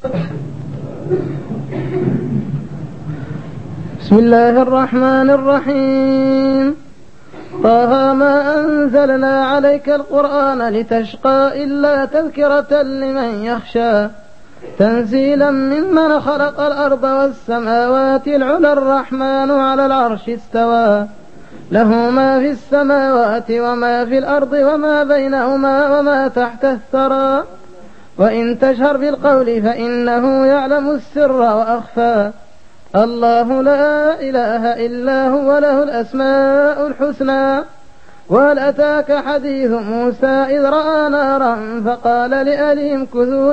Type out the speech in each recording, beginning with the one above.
بسم الله الرحمن الرحيم. طه ما أنزلنا عليك القرآن لتشقى إلا تذكرة لمن يخشى تنزيلا ممن خلق الأرض والسماوات العلى الرحمن على العرش استوى له ما في السماوات وما في الأرض وما بينهما وما تحت الثرى وإن تجهر بالقول فإنه يعلم السر وأخفى الله لا إله إلا هو له الأسماء الحسنى. وهل أتاك حديث موسى إذ رأى نارا فقال لأهلهم كثوا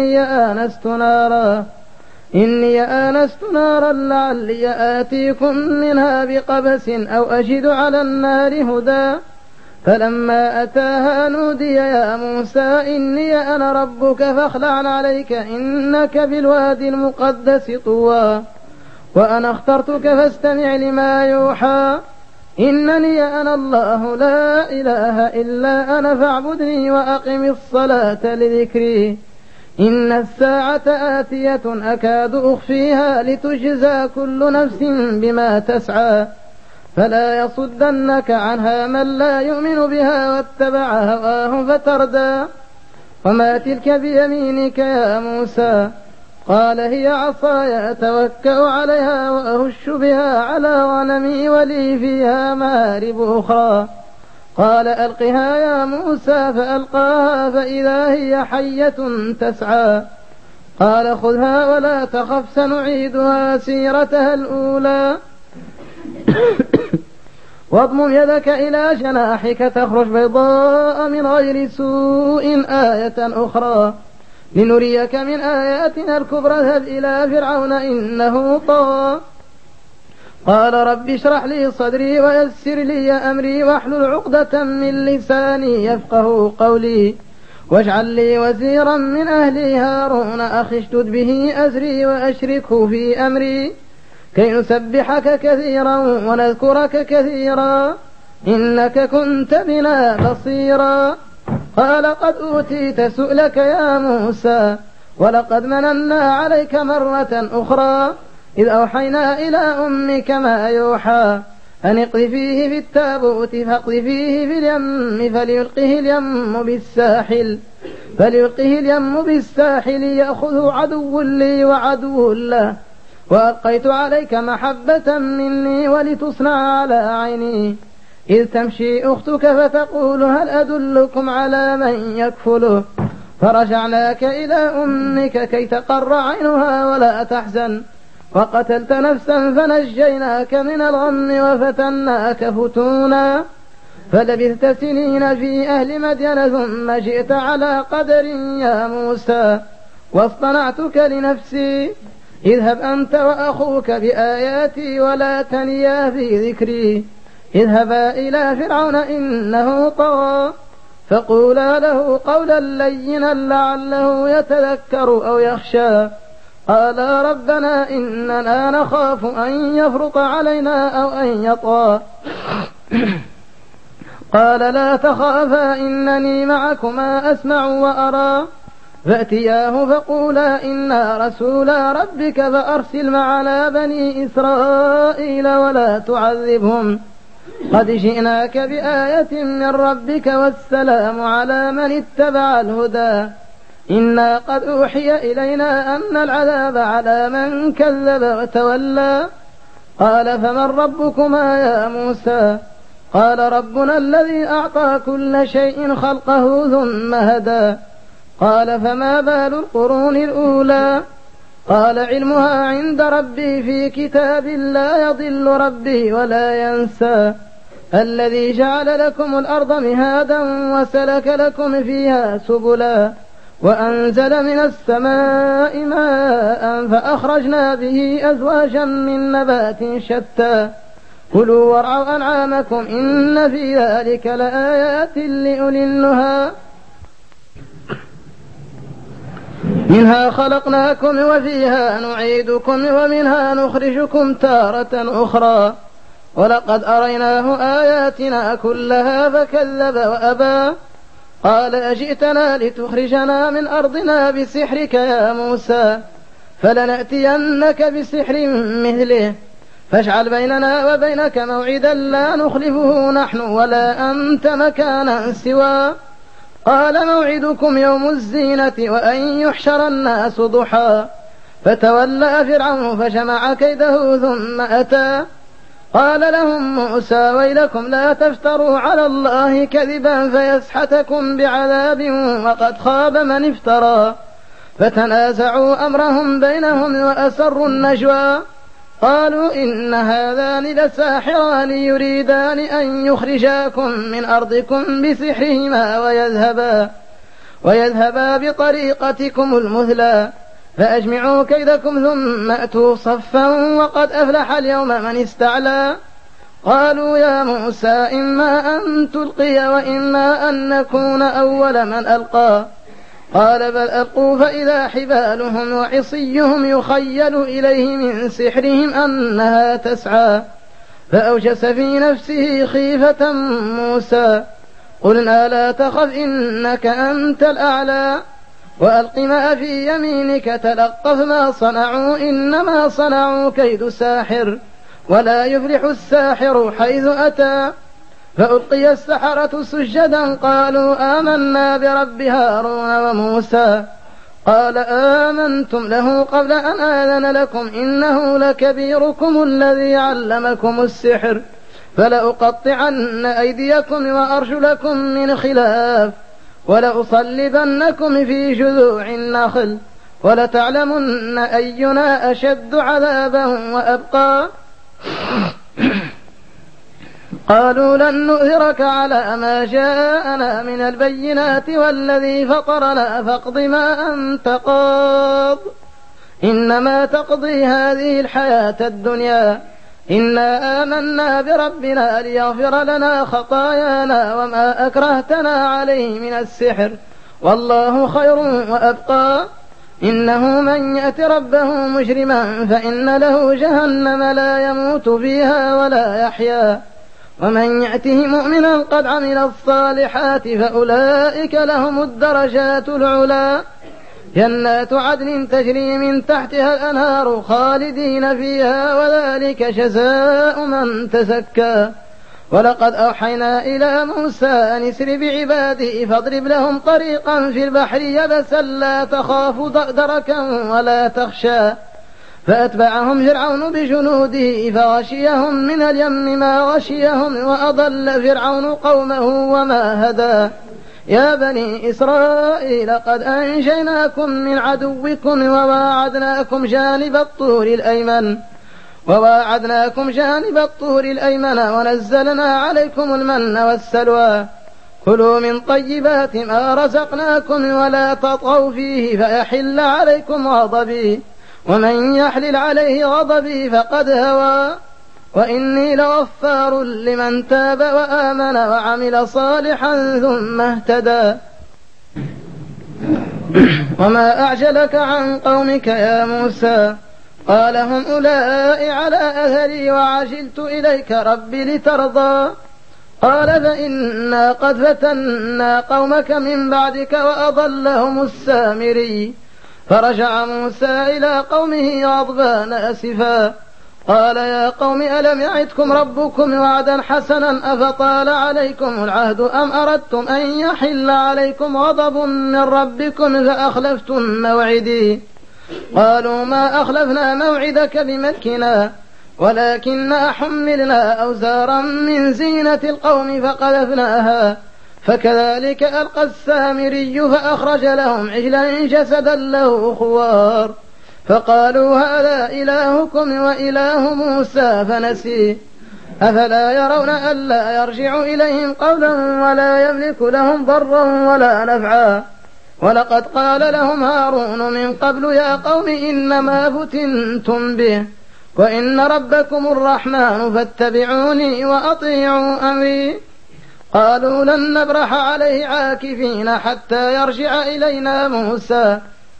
إني آنست نارا لعلي آتيكم منها بقبس أو أجد على النار هدى فلما أتاها نودي يا موسى إني أنا ربك فاخلع عليك إنك بالوادي المقدس طوى وأنا اخترتك فاستمع لما يوحى إنني أنا الله لا إله إلا أنا فاعبدني وأقم الصلاة لذكري إن الساعة آتية أكاد أخفيها لتجزى كل نفس بما تسعى فلا يصدنك عنها من لا يؤمن بها واتبع هواه فتردى وما تلك بيمينك يا موسى قال هي عصاي أتوكأ عليها وأهش بها على غنمي ولي فيها مآرب أخرى قال ألقها يا موسى فألقاها فإذا هي حية تسعى قال خذها ولا تخف سنعيدها سيرتها الأولى واضمم يدك إلى جناحك تخرج بيضاء من غير سوء آية أخرى لنريك من آياتنا الكبرى اذهب إلى فرعون إنه طغى قال رب اشرح لي صدري ويسر لي أمري واحلل عقدة من لساني يفقه قولي واجعل لي وزيرا من أهلي هارون أخي اشدد به أزري وأشركه في أمري كي نسبحك كثيرا ونذكرك كثيرا إنك كنت بنا بصيرا قال قد أوتيت سؤلك يا موسى ولقد مننا عليك مرة أخرى إذ أوحينا إلى أمك ما يوحى أن اقذفيه في التابوت فاقذفيه في اليم فليلقه اليم بالساحل يأخذه عدو لي وعدو له وألقيت عليك محبة مني ولتصنع على عيني إذ تمشي أختك فتقول هل أدلكم على من يكفله فرجعناك إلى أمك كي تقر عينها ولا تحزن وقتلت نفسا فنجيناك من الغم وفتناك فتونا فلبثت سنين في أهل مدين ثم جئت على قدر يا موسى واصطنعتك لنفسي اذهب أنت وأخوك بآياتي ولا تنيا في ذكري اذهبا إلى فرعون إنه طغى فقولا له قولا لينا لعله يتذكر أو يخشى قالا ربنا إننا نخاف أن يفرط علينا أو أن يطغى قال لا تخافا إنني معكما أسمع وأرى فأتياه فقولا إنا رسولا ربك فأرسل معنا بني إسرائيل ولا تعذبهم قد جئناك بآية من ربك والسلام على من اتبع الهدى إنا قد أوحي إلينا أن العذاب على من كذب وتولى قال فمن ربكما يا موسى قال ربنا الذي أعطى كل شيء خلقه ثم هدى قال فما بال القرون الأولى قال علمها عند ربي في كتاب لا يضل ربي ولا ينسى الذي جعل لكم الأرض مهادا وسلك لكم فيها سبلا وأنزل من السماء ماء فأخرجنا به أزواجا من نبات شتى كلوا وارعوا أنعامكم إن في ذلك لآيات لأولي النهى منها خلقناكم وفيها نعيدكم ومنها نخرجكم تارة أخرى ولقد أريناه آياتنا كلها فكذب وأبى قال أجئتنا لتخرجنا من أرضنا بسحرك يا موسى فلنأتينك بسحر مثله فاجعل بيننا وبينك موعدا لا نخلفه نحن ولا أنت مكانا سواه قال موعدكم يوم الزينة وأن يحشر الناس ضحى فتولى فرعون فجمع كيده ثم أتى قال لهم موسى ويلكم لا تفتروا على الله كذبا فيسحتكم بعذاب وقد خاب من افترى فتنازعوا أمرهم بينهم وأسروا النجوى قالوا إن هذان لساحران يريدان أن يخرجاكم من أرضكم بسحرهما ويذهبا بطريقتكم المثلى فأجمعوا كيدكم ثم أتوا صفا وقد أفلح اليوم من استعلى قالوا يا موسى إما أن تلقي وإما أن نكون أول من ألقى قال بل ألقوا فإذا حبالهم وعصيهم يخيل إليه من سحرهم أنها تسعى فأوجس في نفسه خيفة موسى قلنا لا تخف إنك أنت الأعلى وألق ما في يمينك تلقف ما صنعوا إنما صنعوا كيد ساحر ولا يفلح الساحر حيث أتى فألقي السحرة سجدا قالوا آمنا برب هارون وموسى قال آمنتم له قبل أن آذن لكم إنه لكبيركم الذي علمكم السحر فلأقطعن أيديكم وأرجلكم من خلاف ولأصلبنكم في جذوع النخل ولتعلمن أينا أشد عذابا وأبقى قالوا لن نؤثرك على ما جاءنا من البينات والذي فطرنا فاقض ما أنت قاض إنما تقضي هذه الحياة الدنيا إنا آمنا بربنا ليغفر لنا خطايانا وما أكرهتنا عليه من السحر والله خير وأبقى إنه من يأت ربه مجرما فإن له جهنم لا يموت فيها ولا يحيا ومن يأته مؤمنا قد عمل الصالحات فأولئك لهم الدرجات العلى جنات عدن تجري من تحتها الأنهار خالدين فيها وذلك جزاء من تزكى ولقد أوحينا إلى موسى أن اسر بعبادي فاضرب لهم طريقا في البحر يبسا لا تخاف دركا ولا تخشى فأتبعهم فرعون بجنوده فغشيهم من اليم ما غشيهم وأضل فرعون قومه وما هدى يا بني إسرائيل قد أنجيناكم من عدوكم وواعدناكم جانب الطور الأيمن ونزلنا عليكم المن والسلوى كلوا من طيبات ما رزقناكم ولا تطغوا فيه فيحل عليكم غضبي ومن يحلل عليه غضبي فقد هوى وإني لغفار لمن تاب وآمن وعمل صالحا ثم اهتدى وما أعجلك عن قومك يا موسى قال هم أولئك على أثري وعجلت إليك ربي لترضى قال فإنا قد فتنا قومك من بعدك وأضلهم السامري فرجع موسى إلى قومه غضبان أسفا قال يا قوم ألم يعدكم ربكم وعدا حسنا أفطال عليكم العهد أم أردتم أن يحل عليكم غضب من ربكم فأخلفتم موعدي قالوا ما أخلفنا موعدك بملكنا ولكننا حملنا أوزارا من زينة القوم فقذفناها فكذلك ألقى السامري فأخرج لهم عجلا جسدا له خوار فقالوا هذا إلهكم وإله موسى فنسي أفلا يرون ألا يرجع إليهم قولا ولا يملك لهم ضرا ولا نفعا ولقد قال لهم هارون من قبل يا قوم إنما فتنتم به وإن ربكم الرحمن فاتبعوني وأطيعوا أمري قالوا لن نبرح عليه عاكفين حتى يرجع إلينا موسى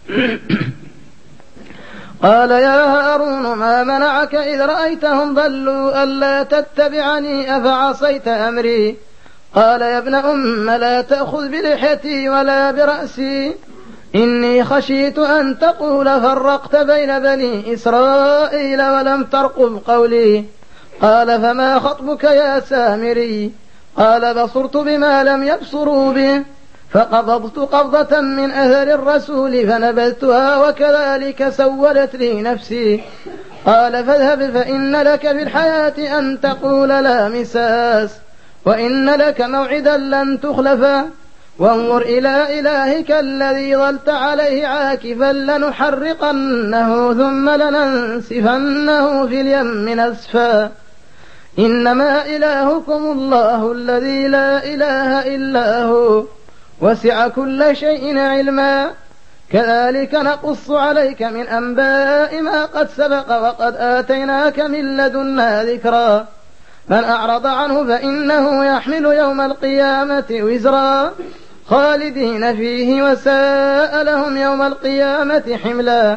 قال يا هارون ما منعك إذ رأيتهم ضلوا ألا تتبعني أفعصيت أمري قال يا ابن أم لا تأخذ بلحيتي ولا برأسي، إني خشيت أن تقول فرقت بين بني إسرائيل ولم ترقب قولي. قال فما خطبك يا سامري؟ قال بصرت بما لم يبصروا به، فقبضت قبضة من أثر الرسول فنبذتها وكذلك سولت لي نفسي. قال فاذهب فإن لك في الحياة أن تقول لا مساس، وإن لك موعدا لن تخلفه، وانظر إلى إلهك الذي ظلت عليه عاكفا لنحرقنه ثم لننسفنه في اليم نسفا. إنما إلهكم الله الذي لا إله إلا هو وسع كل شيء علما. كذلك نقص عليك من أنباء ما قد سبق وقد آتيناك من لدنا ذكرا. من أعرض عنه فإنه يحمل يوم القيامة وزرا خالدين فيه وساء لهم يوم القيامة حملا.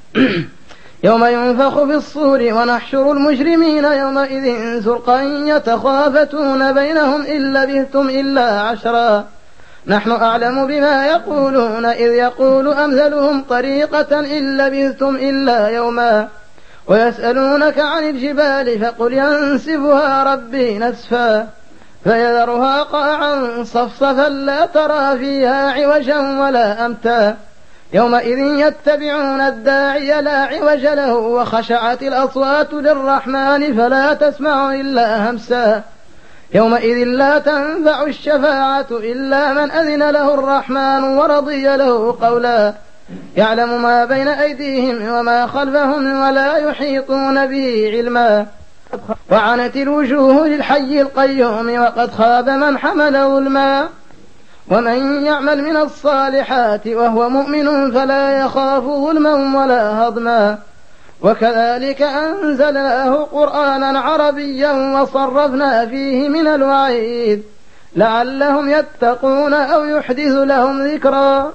يوم ينفخ في الصور ونحشر المجرمين يومئذ زرقا يتخافتون بينهم إن لبثتم إلا عشرا. نحن أعلم بما يقولون إذ يقول أمثلهم طريقة إن لبثتم إلا يوما. ويسألونك عن الجبال فقل ينسفها ربي نسفا فيذرها قاعا صفصفا لا ترى فيها عوجا ولا أمتا. يومئذ يتبعون الداعي لا عوج له وخشعت الأصوات للرحمن فلا تسمع إلا همسا. يومئذ لا تنفع الشفاعة إلا من أذن له الرحمن ورضي له قولا. يعلم ما بين أيديهم وما خلفهم ولا يحيطون به علما. وعنت الوجوه للحي القيوم وقد خاب من حمل ظلما. ومن يعمل من الصالحات وهو مؤمن فلا يخاف ظلما ولا هضما. وكذلك أنزلناه قرآنا عربيا وصرفنا فيه من الوعيد لعلهم يتقون أو يحدث لهم ذكرا.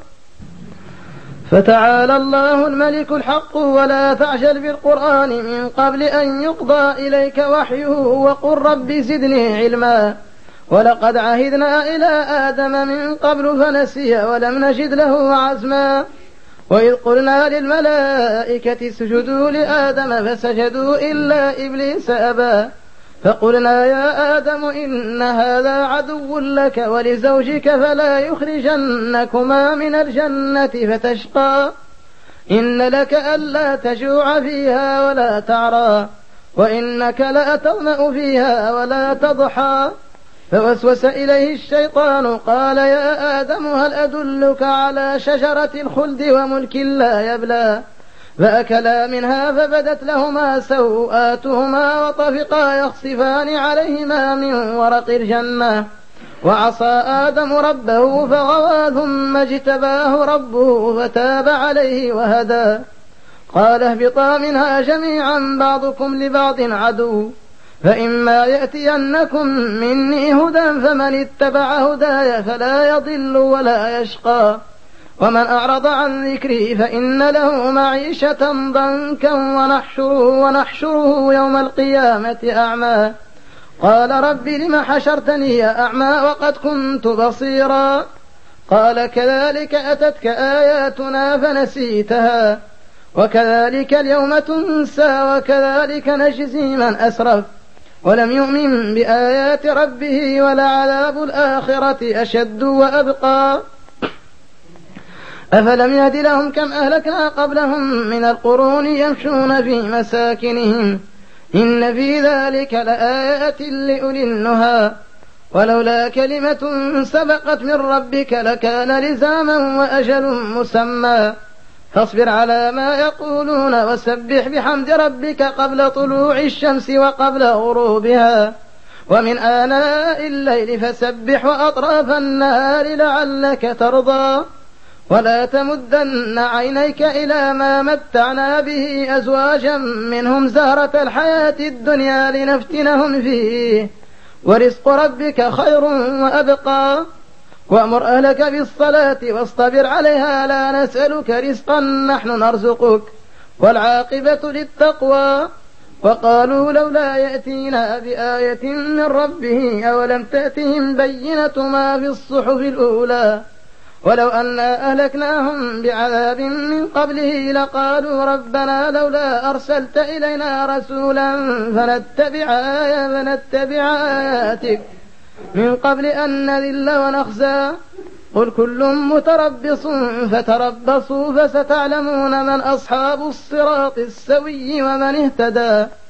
فتعالى الله الملك الحق ولا تعجل بالقرآن من قبل أن يقضى إليك وحيه وقل رب زدني علما. ولقد عهدنا إلى آدم من قبل فنسي ولم نجد له عزما. وإذ قلنا للملائكة اسجدوا لآدم فسجدوا إلا إبليس أبى. فقلنا يا آدم إن هذا عدو لك ولزوجك فلا يخرجنكما من الجنة فتشقى. إن لك ألا تجوع فيها ولا تعرى وإنك لا تظمأ فيها ولا تضحى. فوسوس إليه الشيطان قال يا آدم هل أدلك على شجرة الخلد وملك لا يبلى. فأكلا منها فبدت لهما سوآتهما وطفقا يخصفان عليهما من ورق الجنة. وعصى آدم ربه فغوى ثم اجتباه ربه فتاب عليه وهدى. قال اهبطا منها جميعا بعضكم لبعض عدو فإما يأتينكم مني هدى فمن اتبع هداي فلا يضل ولا يشقى. ومن أعرض عن ذكري فإن له معيشة ضنكا ونحشره يوم القيامة أعمى. قال رب لم حشرتني أعمى وقد كنت بصيرا. قال كذلك أتتك آياتنا فنسيتها وكذلك اليوم تنسى وكذلك نجزي من أسرف ولم يؤمن بآيات ربه ولعذاب الآخرة أشد وأبقى. أفلم يهد لهم كم أهلكنا قبلهم من القرون يمشون في مساكنهم إن في ذلك لآيات لأولي النهى. ولولا كلمة سبقت من ربك لكان لزاما وأجل مسمى. فاصبر على ما يقولون وسبح بحمد ربك قبل طلوع الشمس وقبل غروبها ومن آناء الليل فسبح وأطراف النهار لعلك ترضى. ولا تمدن عينيك إلى ما متعنا به أزواجا منهم زهرة الحياة الدنيا لنفتنهم فيه ورزق ربك خير وأبقى. وأمر أهلك بالصلاة واصطبر عليها لا نسألك رزقا نحن نرزقك والعاقبة للتقوى. وقالوا لولا يأتينا بآية من ربه أولم تأتهم بينة ما في الصحف الأولى ولو أنا أهلكناهم بعذاب من قبله لقالوا ربنا لولا أرسلت إلينا رسولا فنتبع آياتك من قبل أن نذل ونخزى قل كل متربص فتربصوا فستعلمون من أصحاب الصراط السوي ومن اهتدى.